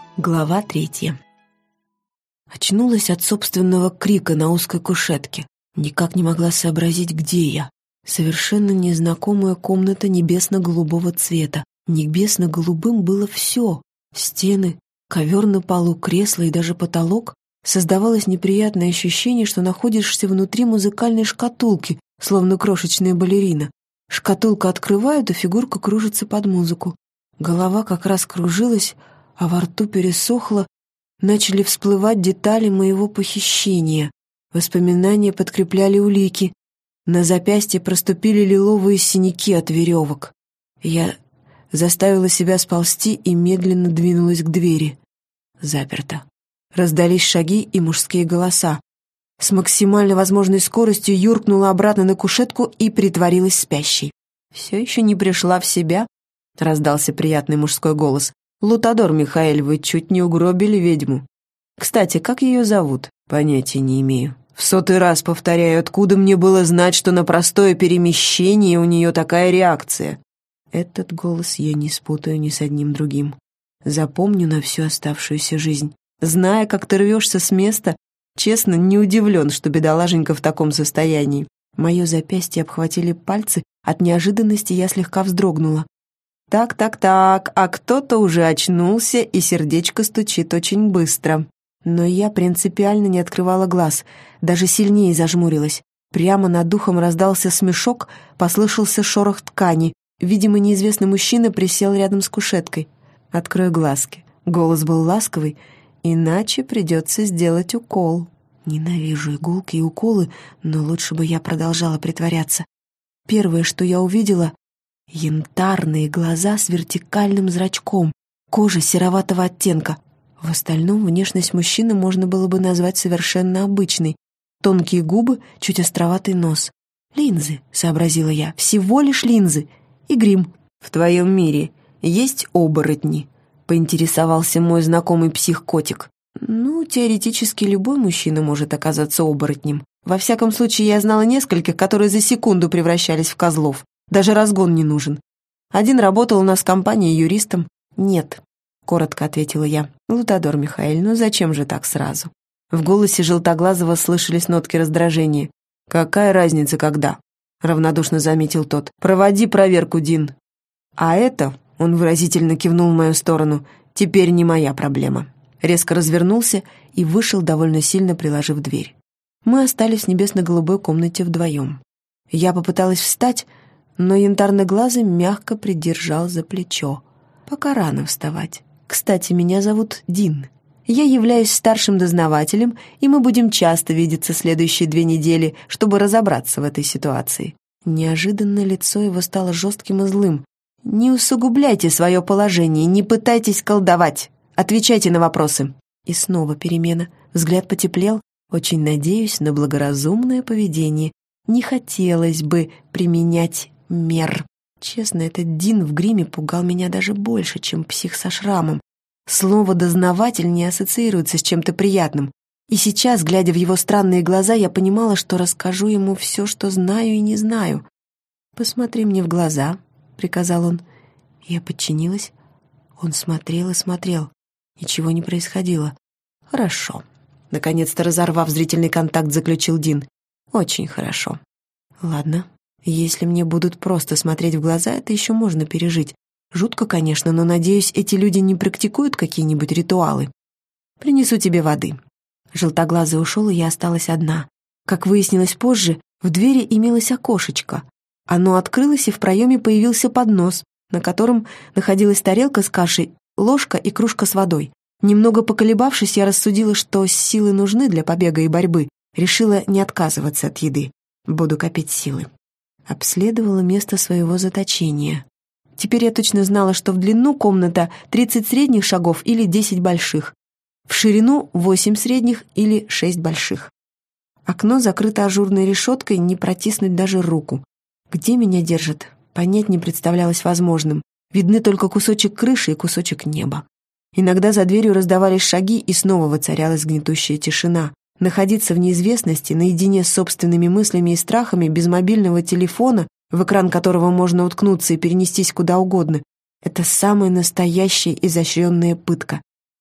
Глава 3. Очнулась от собственного крика на узкой кушетке. Никак не могла сообразить, где я. Совершенно незнакомая комната небесно-голубого цвета. Небесно-голубым было все. Стены, ковер на полу, кресло и даже потолок. Создавалось неприятное ощущение, что находишься внутри музыкальной шкатулки, словно крошечная балерина. Шкатулку открывают, и фигурка кружится под музыку. Голова как раз кружилась, а во рту пересохло, начали всплывать детали моего похищения. Воспоминания подкрепляли улики. На запястье проступили лиловые синяки от веревок. Я заставила себя сползти и медленно двинулась к двери. Заперто. Раздались шаги и мужские голоса. С максимально возможной скоростью юркнула обратно на кушетку и притворилась спящей. «Все еще не пришла в себя?» — раздался приятный мужской голос. «Лутадор Михаэль, вы чуть не угробили ведьму. Кстати, как ее зовут? Понятия не имею. В 100-й раз повторяю, откуда мне было знать, что на простое перемещение у нее такая реакция?» Этот голос я не спутаю ни с одним другим. Запомню на всю оставшуюся жизнь. Зная, как ты рвешься с места, честно, не удивлен, что бедолаженька в таком состоянии. Мое запястье обхватили пальцы, от неожиданности я слегка вздрогнула. Так, а кто-то уже очнулся, и сердечко стучит очень быстро. Но я принципиально не открывала глаз, даже сильнее зажмурилась. Прямо над духом раздался смешок, послышался шорох ткани. Видимо, неизвестный мужчина присел рядом с кушеткой. «Открой глазки». Голос был ласковый, иначе придется сделать укол. Ненавижу иголки и уколы, но лучше бы я продолжала притворяться. Первое, что я увидела — янтарные глаза с вертикальным зрачком, кожа сероватого оттенка. В остальном внешность мужчины можно было бы назвать совершенно обычной. Тонкие губы, чуть островатый нос. «Линзы», — сообразила я, — «всего лишь линзы. И грим». «В твоем мире есть оборотни?» — поинтересовался мой знакомый псих-котик. «Ну, теоретически любой мужчина может оказаться оборотнем. Во всяком случае, я знала нескольких, которые за секунду превращались в козлов. Даже разгон не нужен. Один работал у нас в компании юристом». «Нет», — коротко ответила я. «Лутадор Михаэль, ну зачем же так сразу?» В голосе Желтоглазого слышались нотки раздражения. «Какая разница, когда?» — равнодушно заметил тот. «Проводи проверку, Дин». «А это...» — он выразительно кивнул в мою сторону. «Теперь не моя проблема». Резко развернулся и вышел, довольно сильно приложив дверь. Мы остались в небесно-голубой комнате вдвоем. Я попыталась встать, но янтарноглазый мягко придержал за плечо. «Пока рано вставать. Кстати, меня зовут Дин. Я являюсь старшим дознавателем, и мы будем часто видеться следующие 2 недели, чтобы разобраться в этой ситуации». Неожиданно лицо его стало жестким и злым. «Не усугубляйте свое положение, не пытайтесь колдовать. Отвечайте на вопросы». И снова перемена. Взгляд потеплел. Очень надеюсь на благоразумное поведение. Не хотелось бы применять мер. Честно, этот Дин в гриме пугал меня даже больше, чем псих со шрамом. Слово «дознаватель» не ассоциируется с чем-то приятным. И сейчас, глядя в его странные глаза, я понимала, что расскажу ему все, что знаю и не знаю. «Посмотри мне в глаза», — приказал он. Я подчинилась. Он смотрел и смотрел. Ничего не происходило. «Хорошо». Наконец-то, разорвав зрительный контакт, заключил Дин. «Очень хорошо». «Ладно. Если мне будут просто смотреть в глаза, это еще можно пережить. Жутко, конечно, но, надеюсь, эти люди не практикуют какие-нибудь ритуалы. Принесу тебе воды». Желтоглазый ушел, и я осталась одна. Как выяснилось позже, в двери имелось окошечко. Оно открылось, и в проеме появился поднос, на котором находилась тарелка с кашей, ложка и кружка с водой. Немного поколебавшись, я рассудила, что силы нужны для побега и борьбы. Решила не отказываться от еды. Буду копить силы. Обследовала место своего заточения. Теперь я точно знала, что в длину комната 30 средних шагов или 10 больших. В ширину 8 средних или 6 больших. Окно закрыто ажурной решеткой, не протиснуть даже руку. Где меня держат, понять не представлялось возможным. Видны только кусочек крыши и кусочек неба. Иногда за дверью раздавались шаги, и снова воцарялась гнетущая тишина. Находиться в неизвестности, наедине с собственными мыслями и страхами, без мобильного телефона, в экран которого можно уткнуться и перенестись куда угодно, это самая настоящая изощренная пытка.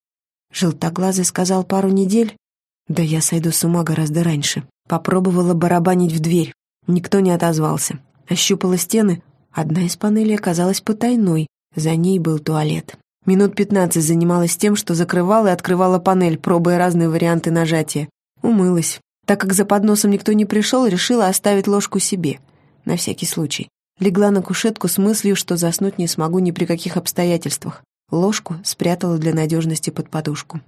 Желтоглазый сказал пару недель. Да я сойду с ума гораздо раньше. Попробовала барабанить в дверь. Никто не отозвался. Ощупала стены. Одна из панелей оказалась потайной. За ней был туалет. Минут 15 занималась тем, что закрывала и открывала панель, пробуя разные варианты нажатия. Умылась. Так как за подносом никто не пришел, решила оставить ложку себе. На всякий случай. Легла на кушетку с мыслью, что заснуть не смогу ни при каких обстоятельствах. Ложку спрятала для надежности под подушку.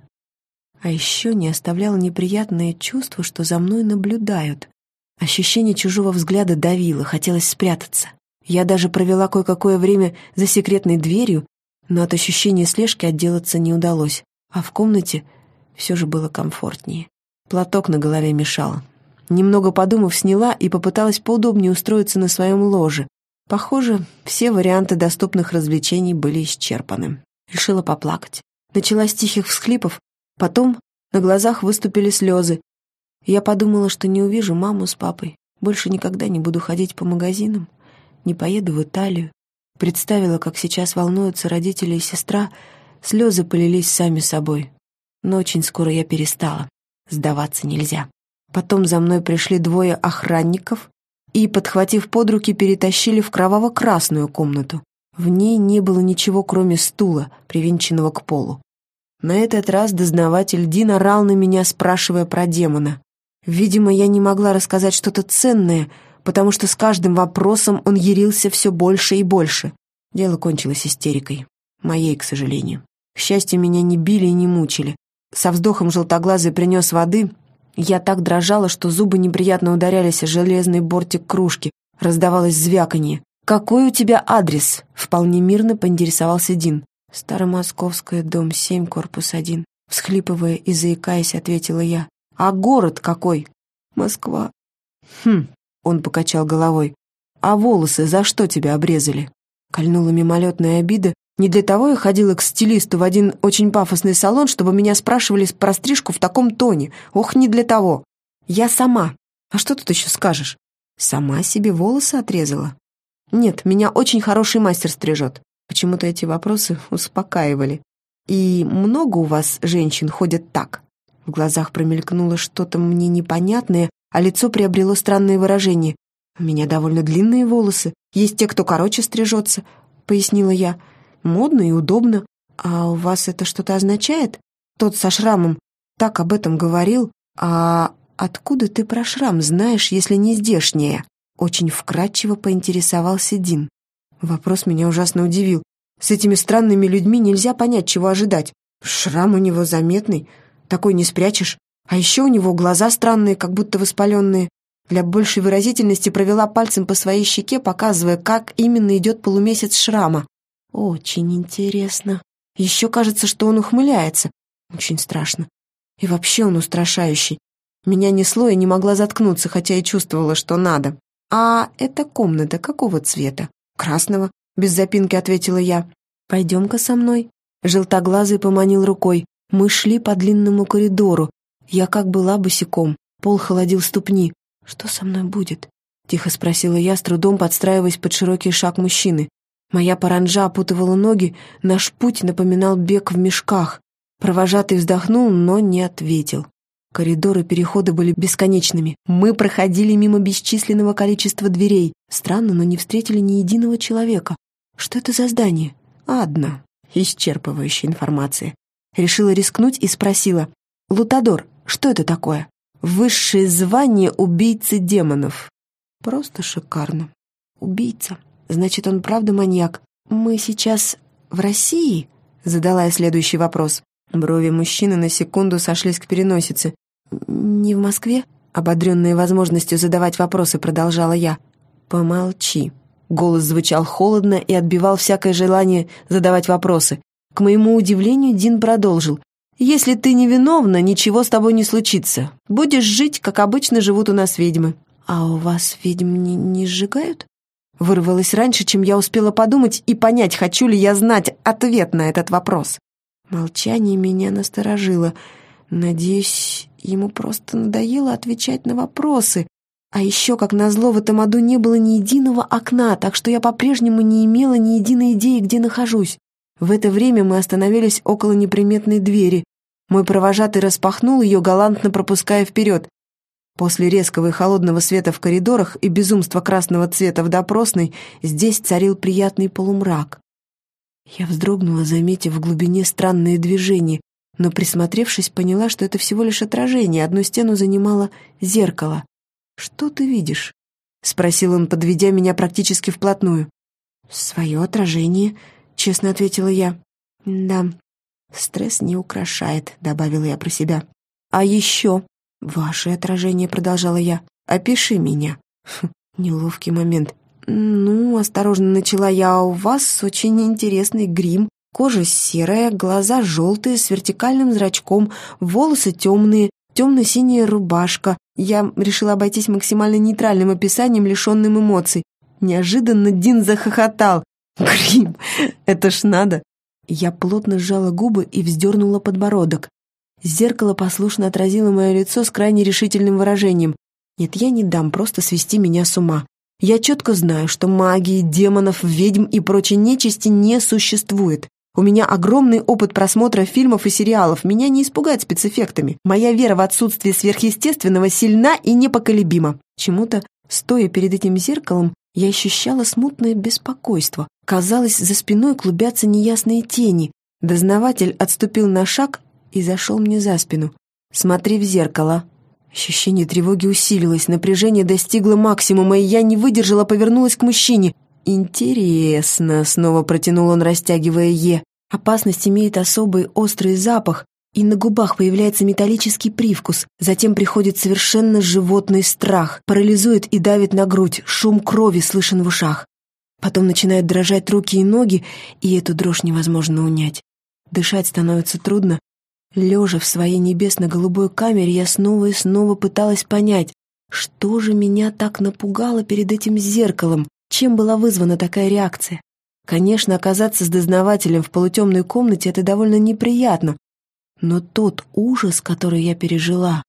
А еще не оставляло неприятное чувство, что за мной наблюдают. Ощущение чужого взгляда давило, хотелось спрятаться. Я даже провела кое-какое время за секретной дверью, но от ощущения слежки отделаться не удалось, а в комнате все же было комфортнее. Платок на голове мешал. Немного подумав, сняла и попыталась поудобнее устроиться на своем ложе. Похоже, все варианты доступных развлечений были исчерпаны. Решила поплакать. Начала с тихих всхлипов, потом на глазах выступили слезы. Я подумала, что не увижу маму с папой, больше никогда не буду ходить по магазинам, не поеду в Италию. Представила, как сейчас волнуются родители и сестра, слезы полились сами собой. Но очень скоро я перестала. Сдаваться нельзя. Потом за мной пришли 2 охранников и, подхватив под руки, перетащили в кроваво-красную комнату. В ней не было ничего, кроме стула, привинченного к полу. На этот раз дознаватель Дин орал на меня, спрашивая про демона. Видимо, я не могла рассказать что-то ценное, потому что с каждым вопросом он ярился все больше и больше. Дело кончилось истерикой. Моей, к сожалению. К счастью, меня не били и не мучили. Со вздохом желтоглазый принес воды. Я так дрожала, что зубы неприятно ударялись о железный бортик кружки. Раздавалось звяканье. «Какой у тебя адрес?» — вполне мирно поинтересовался Дин. «Старомосковская, дом 7, корпус 1». Всхлипывая и заикаясь, ответила я. «А город какой?» «Москва». «Хм», — он покачал головой. «А волосы за что тебя обрезали?» Кольнула мимолетная обида. Не для того я ходила к стилисту в один очень пафосный салон, чтобы меня спрашивали про стрижку в таком тоне. Ох, не для того. Я сама. А что тут еще скажешь? Сама себе волосы отрезала? Нет, меня очень хороший мастер стрижет. Почему-то эти вопросы успокаивали. И много у вас женщин ходят так? В глазах промелькнуло что-то мне непонятное, а лицо приобрело странное выражение. У меня довольно длинные волосы. Есть те, кто короче стрижется, пояснила я. Модно и удобно. А у вас это что-то означает? Тот со шрамом так об этом говорил. А откуда ты про шрам знаешь, если не здешняя? Очень вкратчиво поинтересовался Дин. Вопрос меня ужасно удивил. С этими странными людьми нельзя понять, чего ожидать. Шрам у него заметный, такой не спрячешь. А еще у него глаза странные, как будто воспаленные. Для большей выразительности провела пальцем по своей щеке, показывая, как именно идет полумесяц шрама. Очень интересно. Еще кажется, что он ухмыляется. Очень страшно. И вообще он устрашающий. Меня несло и не могла заткнуться, хотя и чувствовала, что надо. «А эта комната какого цвета?» «Красного», — без запинки ответила я. «Пойдем-ка со мной». Желтоглазый поманил рукой. Мы шли по длинному коридору. Я как была босиком. Пол холодил ступни. «Что со мной будет?» — тихо спросила я, с трудом подстраиваясь под широкий шаг мужчины. Моя паранджа опутывала ноги, наш путь напоминал бег в мешках. Провожатый вздохнул, но не ответил. Коридоры и переходы были бесконечными. Мы проходили мимо бесчисленного количества дверей. Странно, но не встретили ни единого человека. Что это за здание? Одна. Исчерпывающая информация. Решила рискнуть и спросила. «Лутадор, что это такое?» «Высшее звание убийцы демонов». Просто шикарно. Убийца. Значит, он правда маньяк. «Мы сейчас в России?» Задала я следующий вопрос. Брови мужчины на секунду сошлись к переносице. «Не в Москве?» Ободренная возможностью задавать вопросы, продолжала я. «Помолчи». Голос звучал холодно и отбивал всякое желание задавать вопросы. К моему удивлению, Дин продолжил. «Если ты невиновна, ничего с тобой не случится. Будешь жить, как обычно живут у нас ведьмы». «А у вас ведьм не сжигают?» Вырвалось раньше, чем я успела подумать и понять, хочу ли я знать ответ на этот вопрос. Молчание меня насторожило. Надеюсь, ему просто надоело отвечать на вопросы. А еще, как назло, в этом аду не было ни единого окна, так что я по-прежнему не имела ни единой идеи, где нахожусь. В это время мы остановились около неприметной двери. Мой провожатый распахнул ее, галантно пропуская вперед. После резкого и холодного света в коридорах и безумства красного цвета в допросной здесь царил приятный полумрак. Я вздрогнула, заметив в глубине странные движения, но, присмотревшись, поняла, что это всего лишь отражение. Одну стену занимало зеркало. «Что ты видишь?» — спросил он, подведя меня практически вплотную. «Свое отражение», — честно ответила я. «Да, стресс не украшает», — добавила я про себя. «А еще...» «Ваше отражение», — продолжала я. «Опиши меня». Неловкий момент. «Ну, осторожно начала я, у вас очень интересный грим. Кожа серая, глаза желтые, с вертикальным зрачком, волосы темные, темно-синяя рубашка». Я решила обойтись максимально нейтральным описанием, лишенным эмоций. Неожиданно Дин захохотал. «Грим, это ж надо!» Я плотно сжала губы и вздернула подбородок. Зеркало послушно отразило мое лицо с крайне решительным выражением. Нет, я не дам просто свести меня с ума. Я четко знаю, что магии, демонов, ведьм и прочей нечисти не существует. У меня огромный опыт просмотра фильмов и сериалов. Меня не испугать спецэффектами. Моя вера в отсутствие сверхъестественного сильна и непоколебима. Чему-то, стоя перед этим зеркалом, я ощущала смутное беспокойство. Казалось, за спиной клубятся неясные тени. Дознаватель отступил на шаг и зашел мне за спину. «Смотри в зеркало». Ощущение тревоги усилилось, напряжение достигло максимума, и я не выдержала, повернулась к мужчине. «Интересно», — снова протянул он, растягивая «е». «Опасность имеет особый острый запах, и на губах появляется металлический привкус. Затем приходит совершенно животный страх, парализует и давит на грудь, шум крови слышен в ушах. Потом начинают дрожать руки и ноги, и эту дрожь невозможно унять. Дышать становится трудно. Лежа в своей небесно-голубой камере, я снова и снова пыталась понять, что же меня так напугало перед этим зеркалом, чем была вызвана такая реакция. Конечно, оказаться с дознавателем в полутемной комнате — это довольно неприятно, но тот ужас, который я пережила...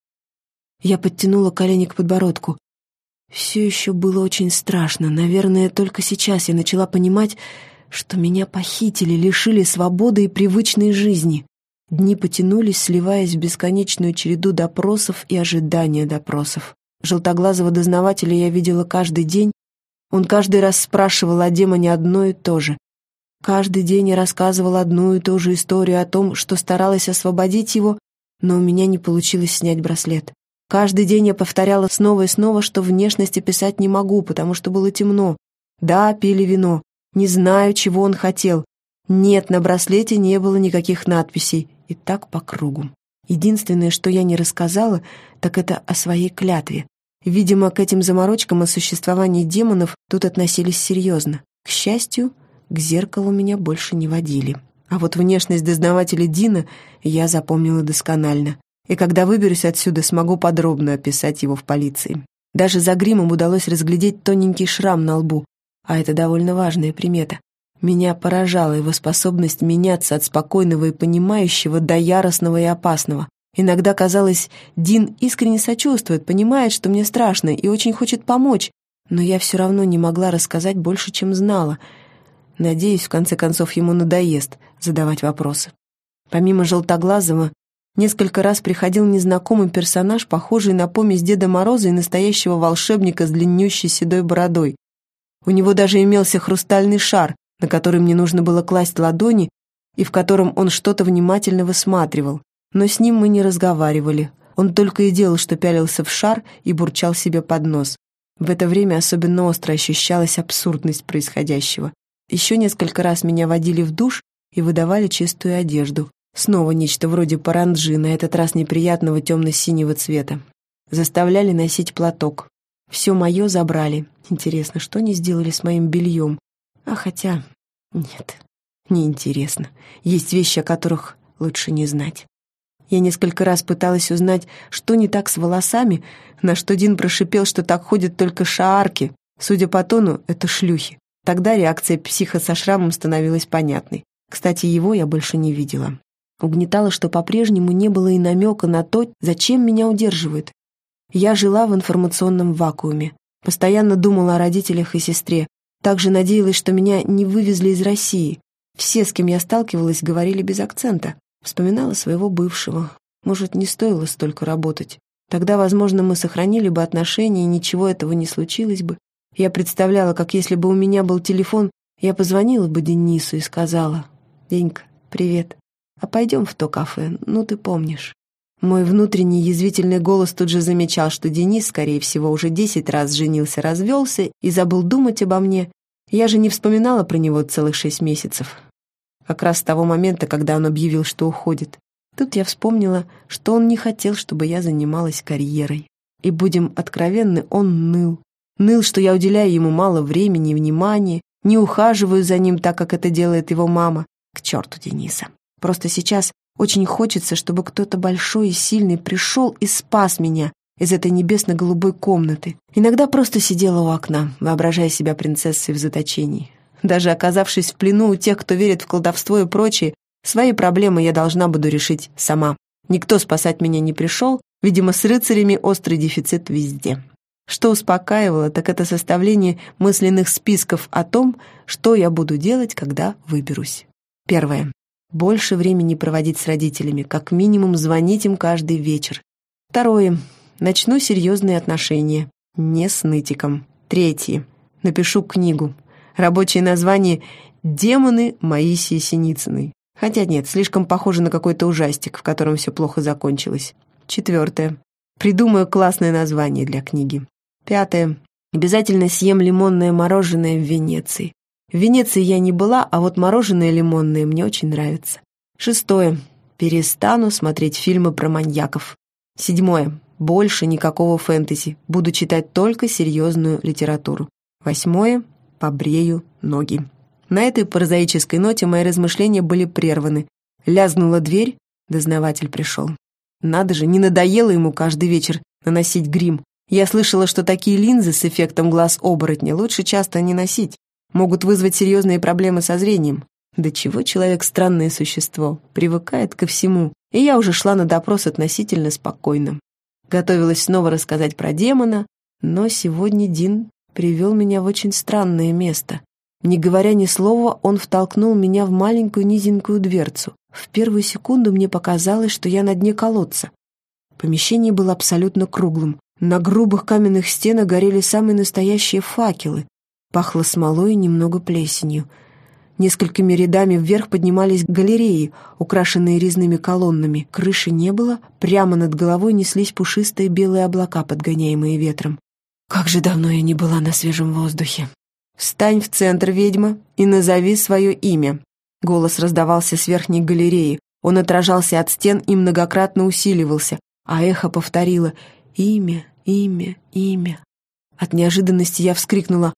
Я подтянула колени к подбородку. Все еще было очень страшно. Наверное, только сейчас я начала понимать, что меня похитили, лишили свободы и привычной жизни. Дни потянулись, сливаясь в бесконечную череду допросов и ожидания допросов. Желтоглазого дознавателя я видела каждый день. Он каждый раз спрашивал о демоне одно и то же. Каждый день я рассказывала одну и ту же историю о том, что старалась освободить его, но у меня не получилось снять браслет. Каждый день я повторяла снова и снова, что внешность описать не могу, потому что было темно. Да, пили вино. Не знаю, чего он хотел. Нет, на браслете не было никаких надписей. И так по кругу. Единственное, что я не рассказала, так это о своей клятве. Видимо, к этим заморочкам о существовании демонов тут относились серьезно. К счастью, к зеркалу меня больше не водили. А вот внешность дознавателя Дина я запомнила досконально. И когда выберусь отсюда, смогу подробно описать его в полиции. Даже за гримом удалось разглядеть тоненький шрам на лбу, а это довольно важная примета. Меня поражала его способность меняться от спокойного и понимающего до яростного и опасного. Иногда казалось, Дин искренне сочувствует, понимает, что мне страшно и очень хочет помочь, но я все равно не могла рассказать больше, чем знала. Надеюсь, в конце концов, ему надоест задавать вопросы. Помимо Желтоглазого, несколько раз приходил незнакомый персонаж, похожий на помесь Деда Мороза и настоящего волшебника с длиннющей седой бородой. У него даже имелся хрустальный шар, на который мне нужно было класть ладони, и в котором он что-то внимательно высматривал. Но с ним мы не разговаривали. Он только и делал, что пялился в шар и бурчал себе под нос. В это время особенно остро ощущалась абсурдность происходящего. Еще несколько раз меня водили в душ и выдавали чистую одежду. Снова нечто вроде паранджи, на этот раз неприятного темно-синего цвета. Заставляли носить платок. Все мое забрали. Интересно, что они сделали с моим бельем? А хотя... Нет, неинтересно. Есть вещи, о которых лучше не знать. Я несколько раз пыталась узнать, что не так с волосами, на что Дин прошипел, что так ходят только шаарки. Судя по тону, это шлюхи. Тогда реакция психа со шрамом становилась понятной. Кстати, его я больше не видела. Угнетало, что по-прежнему не было и намека на то, зачем меня удерживают. Я жила в информационном вакууме. Постоянно думала о родителях и сестре. Также надеялась, что меня не вывезли из России. Все, с кем я сталкивалась, говорили без акцента. Вспоминала своего бывшего. Может, не стоило столько работать. Тогда, возможно, мы сохранили бы отношения, и ничего этого не случилось бы. Я представляла, как если бы у меня был телефон, я позвонила бы Денису и сказала: «Денька, привет, а пойдем в то кафе, ну ты помнишь». Мой внутренний язвительный голос тут же замечал, что Денис, скорее всего, уже 10 раз женился, развелся и забыл думать обо мне. Я же не вспоминала про него целых 6 месяцев. Как раз с того момента, когда он объявил, что уходит. Тут я вспомнила, что он не хотел, чтобы я занималась карьерой. И, будем откровенны, он ныл. Ныл, что я уделяю ему мало времени и внимания, не ухаживаю за ним так, как это делает его мама. К черту Дениса. Просто сейчас очень хочется, чтобы кто-то большой и сильный пришел и спас меня из этой небесно-голубой комнаты. Иногда просто сидела у окна, воображая себя принцессой в заточении. Даже оказавшись в плену у тех, кто верит в колдовство и прочее, свои проблемы я должна буду решить сама. Никто спасать меня не пришел, видимо, с рыцарями острый дефицит везде. Что успокаивало, так это составление мысленных списков о том, что я буду делать, когда выберусь. Первое. Больше времени проводить с родителями, как минимум звонить им каждый вечер. Второе. Начну серьезные отношения, не с нытиком. Третье. Напишу книгу. Рабочее название «Демоны Маисии Синицыной». Хотя нет, слишком похоже на какой-то ужастик, в котором все плохо закончилось. Четвертое. Придумаю классное название для книги. Пятое. Обязательно съем лимонное мороженое в Венеции. В Венеции я не была, а вот мороженое лимонное мне очень нравится. Шестое. Перестану смотреть фильмы про маньяков. Седьмое. Больше никакого фэнтези. Буду читать только серьезную литературу. Восьмое. Побрею ноги. На этой прозаической ноте мои размышления были прерваны. Лязгнула дверь, дознаватель пришел. Надо же, не надоело ему каждый вечер наносить грим. Я слышала, что такие линзы с эффектом глаз оборотня лучше часто не носить. Могут вызвать серьезные проблемы со зрением. Да чего человек странное существо, привыкает ко всему. И я уже шла на допрос относительно спокойно. Готовилась снова рассказать про демона, но сегодня Дин привел меня в очень странное место. Не говоря ни слова, он втолкнул меня в маленькую низенькую дверцу. В первую секунду мне показалось, что я на дне колодца. Помещение было абсолютно круглым. На грубых каменных стенах горели самые настоящие факелы. Пахло смолой и немного плесенью. Несколькими рядами вверх поднимались галереи, украшенные резными колоннами. Крыши не было, прямо над головой неслись пушистые белые облака, подгоняемые ветром. Как же давно я не была на свежем воздухе. «Встань в центр, ведьма, и назови свое имя». Голос раздавался с верхней галереи. Он отражался от стен и многократно усиливался, а эхо повторило «Имя, имя, имя». От неожиданности я вскрикнула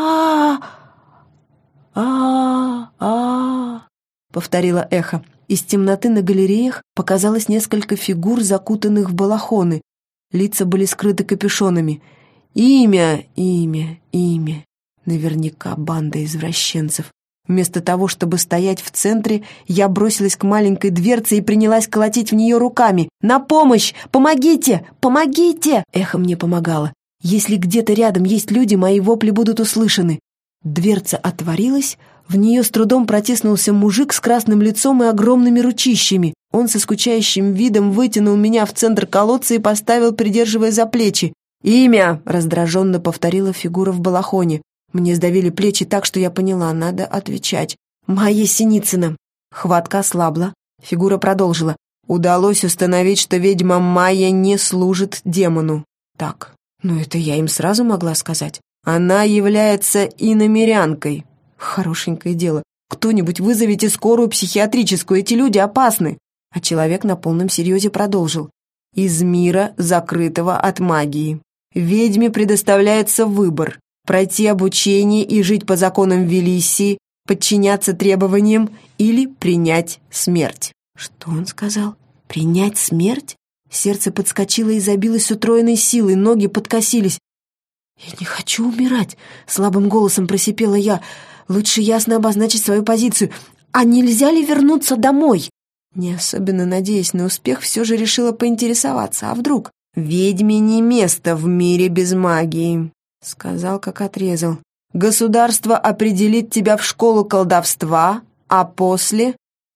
«А-а-а!» повторило эхо. Из темноты на галереях показалось несколько фигур, закутанных в балахоны. Лица были скрыты капюшонами. «Имя, имя, имя». Наверняка банда извращенцев. Вместо того, чтобы стоять в центре, я бросилась к маленькой дверце и принялась колотить в нее руками. «На помощь! Помогите! Помогите!» Эхо мне помогало. Если где-то рядом есть люди, мои вопли будут услышаны. Дверца отворилась, в нее с трудом протиснулся мужик с красным лицом и огромными ручищами. Он со скучающим видом вытянул меня в центр колодца и поставил, придерживая за плечи. «Имя!» — раздраженно повторила фигура в балахоне. Мне сдавили плечи так, что я поняла, надо отвечать. «Майя Синицына». Хватка ослабла. Фигура продолжила. «Удалось установить, что ведьма Майя не служит демону». Так, это я им сразу могла сказать. Она является иномерянкой. Хорошенькое дело. Кто-нибудь вызовите скорую психиатрическую, эти люди опасны. А человек на полном серьезе продолжил. Из мира, закрытого от магии. Ведьме предоставляется выбор. Пройти обучение и жить по законам Велиссии, подчиняться требованиям или принять смерть. Что он сказал? Принять смерть? Сердце подскочило и забилось с утроенной силой, ноги подкосились. «Я не хочу умирать», — слабым голосом просипела я. «Лучше ясно обозначить свою позицию. А нельзя ли вернуться домой?» Не особенно надеясь на успех, все же решила поинтересоваться. А вдруг? «Ведьме не место в мире без магии», — сказал, как отрезал. «Государство определит тебя в школу колдовства, а после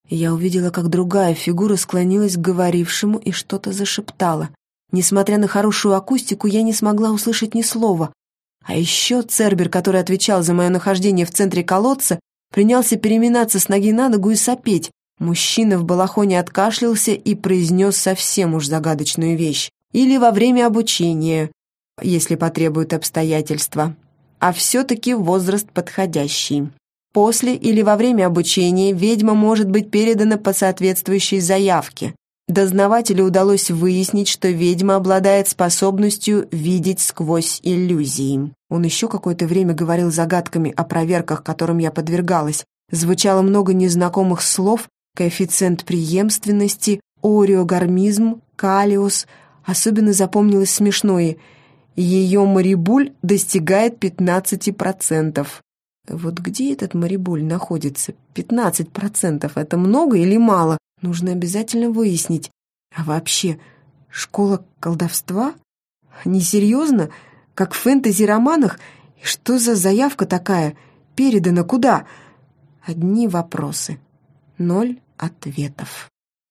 Я увидела, как другая фигура склонилась к говорившему и что-то зашептала. Несмотря на хорошую акустику, я не смогла услышать ни слова. А еще Цербер, который отвечал за мое нахождение в центре колодца, принялся переминаться с ноги на ногу и сопеть. Мужчина в балахоне откашлялся и произнес совсем уж загадочную вещь. Или во время обучения, если потребуют обстоятельства. А все-таки возраст подходящий. После или во время обучения ведьма может быть передана по соответствующей заявке. Дознавателю удалось выяснить, что ведьма обладает способностью видеть сквозь иллюзии. Он еще какое-то время говорил загадками о проверках, которым я подвергалась. Звучало много незнакомых слов: коэффициент преемственности, ореогармизм, калиус. Особенно запомнилось смешное: ее марибуль достигает 15%. Вот где этот марибуль находится? 15% — это много или мало? Нужно обязательно выяснить. А вообще, школа колдовства? Несерьезно? Как в фэнтези-романах? И что за заявка такая? Передана куда? Одни вопросы. 0 ответов.